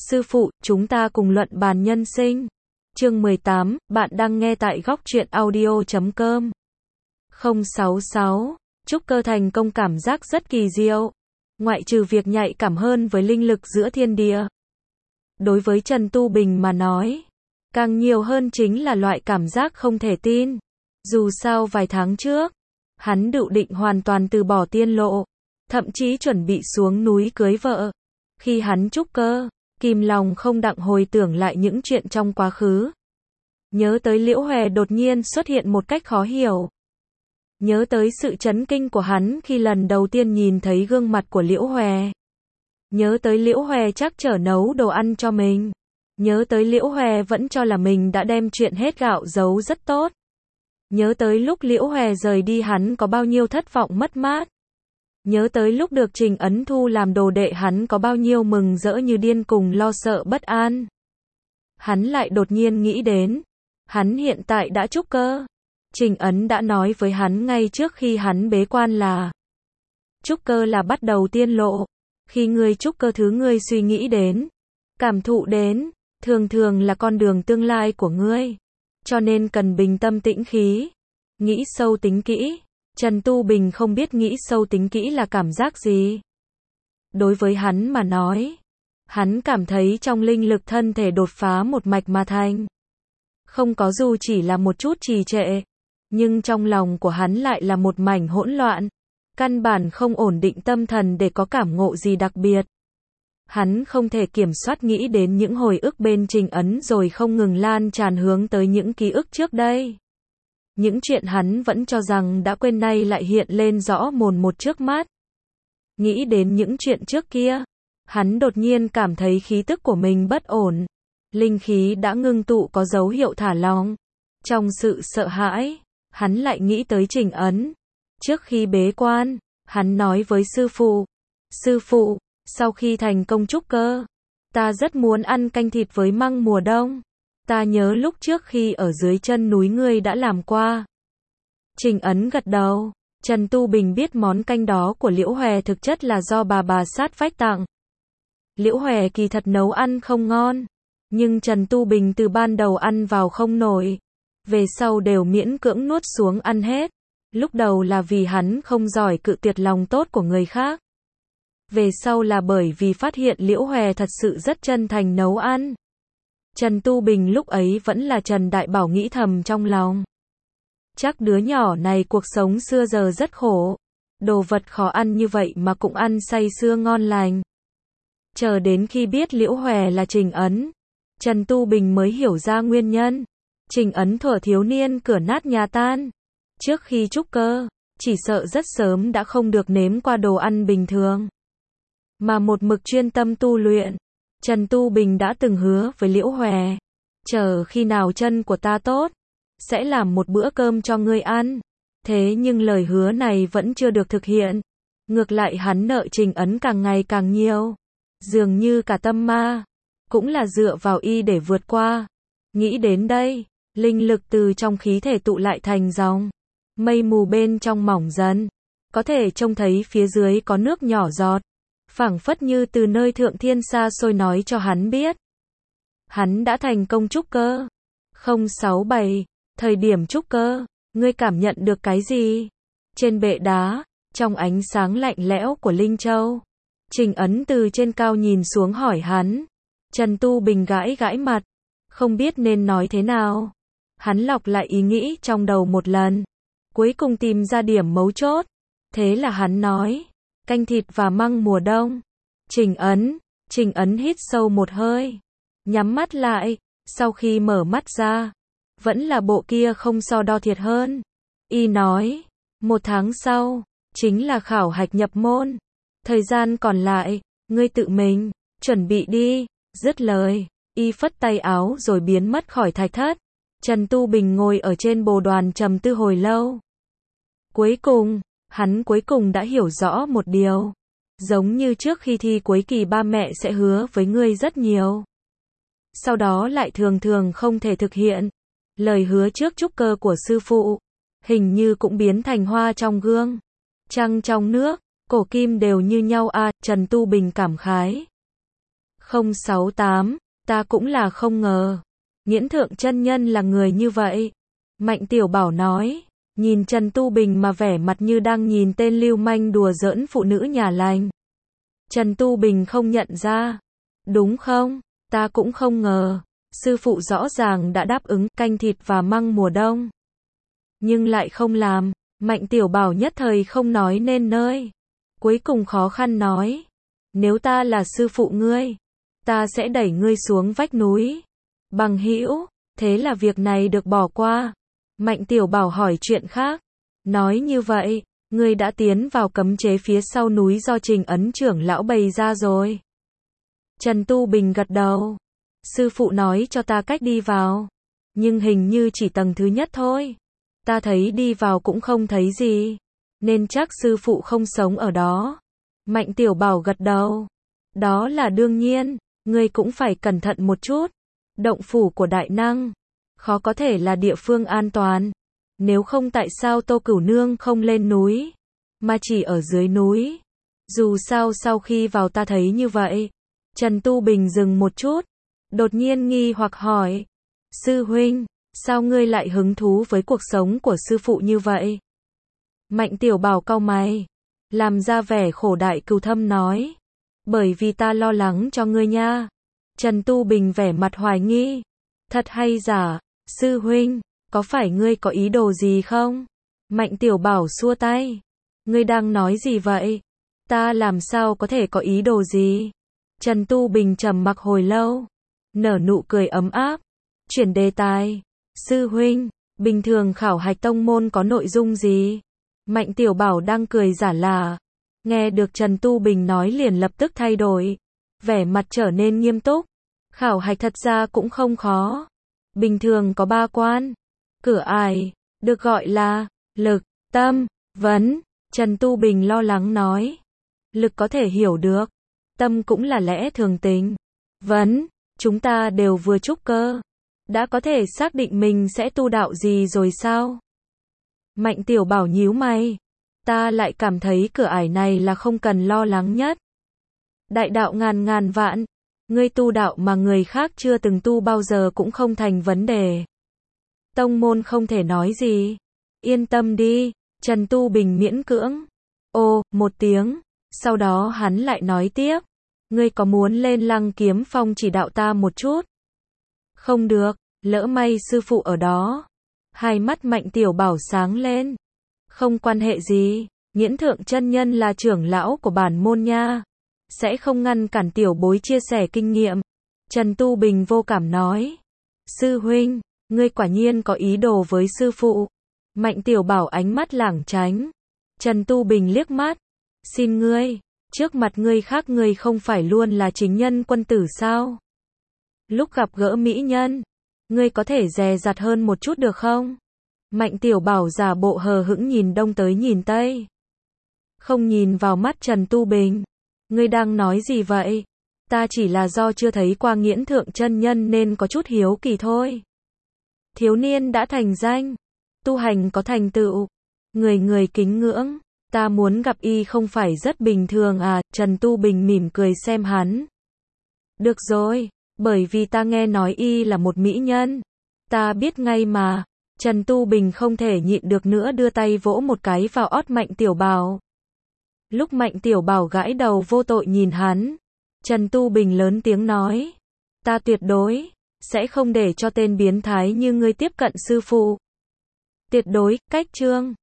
Sư phụ, chúng ta cùng luận bàn nhân sinh. Chương 18, bạn đang nghe tại góc truyện audio.com. 066. Trúc cơ thành công cảm giác rất kỳ diệu. Ngoại trừ việc nhạy cảm hơn với linh lực giữa thiên địa. Đối với Trần Tu Bình mà nói, càng nhiều hơn chính là loại cảm giác không thể tin. Dù sao vài tháng trước, hắn dự định hoàn toàn từ bỏ tiên lộ, thậm chí chuẩn bị xuống núi cưới vợ. Khi hắn trúc cơ, kìm lòng không đặng hồi tưởng lại những chuyện trong quá khứ. Nhớ tới Liễu Hòe đột nhiên xuất hiện một cách khó hiểu. Nhớ tới sự chấn kinh của hắn khi lần đầu tiên nhìn thấy gương mặt của Liễu Hòe. Nhớ tới Liễu Hòe chắc chở nấu đồ ăn cho mình. Nhớ tới Liễu Hòe vẫn cho là mình đã đem chuyện hết gạo giấu rất tốt. Nhớ tới lúc Liễu Hòe rời đi hắn có bao nhiêu thất vọng mất mát. Nhớ tới lúc được Trình Ấn thu làm đồ đệ hắn có bao nhiêu mừng rỡ như điên cùng lo sợ bất an. Hắn lại đột nhiên nghĩ đến, hắn hiện tại đã trúc cơ. Trình Ấn đã nói với hắn ngay trước khi hắn bế quan là trúc cơ là bắt đầu tiên lộ. Khi ngươi trúc cơ thứ ngươi suy nghĩ đến, cảm thụ đến, thường thường là con đường tương lai của ngươi. Cho nên cần bình tâm tĩnh khí, nghĩ sâu tính kỹ. Trần Tu Bình không biết nghĩ sâu tính kỹ là cảm giác gì. Đối với hắn mà nói, hắn cảm thấy trong linh lực thân thể đột phá một mạch mà thành. Không có dù chỉ là một chút trì trệ, nhưng trong lòng của hắn lại là một mảnh hỗn loạn. Căn bản không ổn định tâm thần để có cảm ngộ gì đặc biệt. Hắn không thể kiểm soát nghĩ đến những hồi ức bên Trình Ấn rồi không ngừng lan tràn hướng tới những ký ức trước đây. Những chuyện hắn vẫn cho rằng đã quên nay lại hiện lên rõ mồn một trước mắt. Nghĩ đến những chuyện trước kia, hắn đột nhiên cảm thấy khí tức của mình bất ổn. Linh khí đã ngưng tụ có dấu hiệu thả lỏng. Trong sự sợ hãi, hắn lại nghĩ tới Trình Ấn. Trước khi bế quan, hắn nói với sư phụ, sau khi thành công trúc cơ, ta rất muốn ăn canh thịt với măng mùa đông. Ta nhớ lúc trước khi ở dưới chân núi ngươi đã làm qua. Trình Ấn gật đầu. Trần Tu Bình biết món canh đó của Liễu Hòe thực chất là do bà sát vách tặng. Liễu Hòe kỳ thật nấu ăn không ngon, nhưng Trần Tu Bình từ ban đầu ăn vào không nổi, về sau đều miễn cưỡng nuốt xuống ăn hết. Lúc đầu là vì hắn không giỏi cự tuyệt lòng tốt của người khác. Về sau là bởi vì phát hiện Liễu Hòe thật sự rất chân thành nấu ăn. Trần Tu Bình lúc ấy vẫn là Trần Đại Bảo nghĩ thầm trong lòng. Chắc đứa nhỏ này cuộc sống xưa giờ rất khổ. Đồ vật khó ăn như vậy mà cũng ăn say sưa ngon lành. Chờ đến khi biết Liễu Hòe là Trình Ấn, Trần Tu Bình mới hiểu ra nguyên nhân. Trình Ấn thuở thiếu niên cửa nát nhà tan. Trước khi trúc cơ, chỉ sợ rất sớm đã không được nếm qua đồ ăn bình thường. Mà một mực chuyên tâm tu luyện. Trần Tu Bình đã từng hứa với Liễu Hòe, chờ khi nào chân của ta tốt, sẽ làm một bữa cơm cho ngươi ăn. Thế nhưng lời hứa này vẫn chưa được thực hiện. Ngược lại hắn nợ Trình Ấn càng ngày càng nhiều. Dường như cả tâm ma, cũng là dựa vào y để vượt qua. Nghĩ đến đây, linh lực từ trong khí thể tụ lại thành dòng. Mây mù bên trong mỏng dần, có thể trông thấy phía dưới có nước nhỏ giọt. Phảng phất như từ nơi thượng thiên xa xôi nói cho hắn biết. Hắn đã thành công trúc cơ. 067. Thời điểm trúc cơ, ngươi cảm nhận được cái gì? Trên bệ đá, trong ánh sáng lạnh lẽo của Linh Châu, Trình Ấn từ trên cao nhìn xuống hỏi hắn. Trần Tu Bình gãi gãi mặt, không biết nên nói thế nào. Hắn lọc lại ý nghĩ trong đầu một lần, cuối cùng tìm ra điểm mấu chốt. Thế là hắn nói, canh thịt và măng mùa đông. Trình Ấn hít sâu một hơi, nhắm mắt lại, sau khi mở mắt ra, vẫn là bộ kia không so đo thiệt hơn. Y nói, 1 tháng sau, chính là khảo hạch nhập môn. Thời gian còn lại, ngươi tự mình, chuẩn bị đi. Dứt lời, y phất tay áo rồi biến mất khỏi thạch thất. Trần Tu Bình ngồi ở trên bồ đoàn trầm tư hồi lâu. Hắn cuối cùng đã hiểu rõ một điều. Giống như trước khi thi cuối kỳ ba mẹ sẽ hứa với ngươi rất nhiều. Sau đó lại thường thường không thể thực hiện. Lời hứa trước trúc cơ của sư phụ, hình như cũng biến thành hoa trong gương. Trăng trong nước, cổ kim đều như nhau à, Trần Tu Bình cảm khái. 068, ta cũng là không ngờ. Nghiễn Thượng chân nhân là người như vậy. Mạnh Tiểu Bảo nói, nhìn Trần Tu Bình mà vẻ mặt như đang nhìn tên lưu manh đùa giỡn phụ nữ nhà lành. Trần Tu Bình không nhận ra. Đúng không? Ta cũng không ngờ. Sư phụ rõ ràng đã đáp ứng canh thịt và măng mùa đông. Nhưng lại không làm. Mạnh Tiểu Bảo nhất thời không nói nên nơi. Cuối cùng khó khăn nói. Nếu ta là sư phụ ngươi, ta sẽ đẩy ngươi xuống vách núi. Bằng hữu, thế là việc này được bỏ qua. Mạnh Tiểu Bảo hỏi chuyện khác. Nói như vậy, ngươi đã tiến vào cấm chế phía sau núi do Trình Ấn trưởng lão bày ra rồi. Trần Tu Bình gật đầu. Sư phụ nói cho ta cách đi vào. Nhưng hình như chỉ tầng thứ nhất thôi. Ta thấy đi vào cũng không thấy gì. Nên chắc sư phụ không sống ở đó. Mạnh Tiểu Bảo gật đầu. Đó là đương nhiên. Ngươi cũng phải cẩn thận một chút. Động phủ của đại năng. Khó có thể là địa phương an toàn. Nếu không tại sao Tô Cửu Nương không lên núi. Mà chỉ ở dưới núi. Dù sao sau khi vào ta thấy như vậy. Trần Tu Bình dừng một chút. Đột nhiên nghi hoặc hỏi. Sư huynh, sao ngươi lại hứng thú với cuộc sống của sư phụ như vậy? Mạnh Tiểu Bảo cau mày. Làm ra vẻ khổ đại cừu thâm nói. Bởi vì ta lo lắng cho ngươi nha. Trần Tu Bình vẻ mặt hoài nghi. Thật hay giả? Sư huynh, có phải ngươi có ý đồ gì không? Mạnh Tiểu Bảo xua tay. Ngươi đang nói gì vậy? Ta làm sao có thể có ý đồ gì? Trần Tu Bình trầm mặc hồi lâu. Nở nụ cười ấm áp. Chuyển đề tài. Sư huynh, bình thường khảo hạch tông môn có nội dung gì? Mạnh Tiểu Bảo đang cười giả lả. Nghe được Trần Tu Bình nói liền lập tức thay đổi. Vẻ mặt trở nên nghiêm túc. Khảo hạch thật ra cũng không khó. Bình thường có 3 quan. Cửa ải, được gọi là lực, tâm, vấn. Trần Tu Bình lo lắng nói. Lực có thể hiểu được. Tâm cũng là lẽ thường tình. Vấn, chúng ta đều vừa trúc cơ. Đã có thể xác định mình sẽ tu đạo gì rồi sao? Mạnh Tiểu Bảo nhíu mày. Ta lại cảm thấy cửa ải này là không cần lo lắng nhất. Đại đạo ngàn ngàn vạn. Ngươi tu đạo mà người khác chưa từng tu bao giờ cũng không thành vấn đề. Tông môn không thể nói gì. Yên tâm đi. Trần Tu Bình miễn cưỡng. Ồ, một tiếng. Sau đó hắn lại nói tiếp. Ngươi có muốn lên Lăng Kiếm Phong chỉ đạo ta một chút? Không được, lỡ may sư phụ ở đó. Hai mắt Mạnh Tiểu Bảo sáng lên. Không quan hệ gì, Nghiễn Thượng chân nhân là trưởng lão của bản môn nha. Sẽ không ngăn cản tiểu bối chia sẻ kinh nghiệm. Trần Tu Bình vô cảm nói. Sư huynh, ngươi quả nhiên có ý đồ với sư phụ. Mạnh Tiểu Bảo ánh mắt lảng tránh. Trần Tu Bình liếc mắt. Xin ngươi, trước mặt ngươi khác ngươi không phải luôn là chính nhân quân tử sao? Lúc gặp gỡ mỹ nhân, ngươi có thể dè dặt hơn một chút được không? Mạnh Tiểu Bảo giả bộ hờ hững nhìn đông tới nhìn tây. Không nhìn vào mắt Trần Tu Bình. Ngươi đang nói gì vậy? Ta chỉ là do chưa thấy qua Nghiễn Thượng chân nhân nên có chút hiếu kỳ thôi. Thiếu niên đã thành danh, tu hành có thành tựu, người người kính ngưỡng. Ta muốn gặp y không phải rất bình thường à? Trần Tu Bình mỉm cười xem hắn. Được rồi, bởi vì ta nghe nói y là một mỹ nhân. Ta biết ngay mà. Trần Tu Bình không thể nhịn được nữa đưa tay vỗ một cái vào ót Mạnh Tiểu Bảo. Lúc Mạnh Tiểu Bảo gãi đầu vô tội nhìn hắn, Trần Tu Bình lớn tiếng nói. Ta tuyệt đối sẽ không để cho tên biến thái như ngươi tiếp cận sư phụ. Tuyệt đối, cách chương.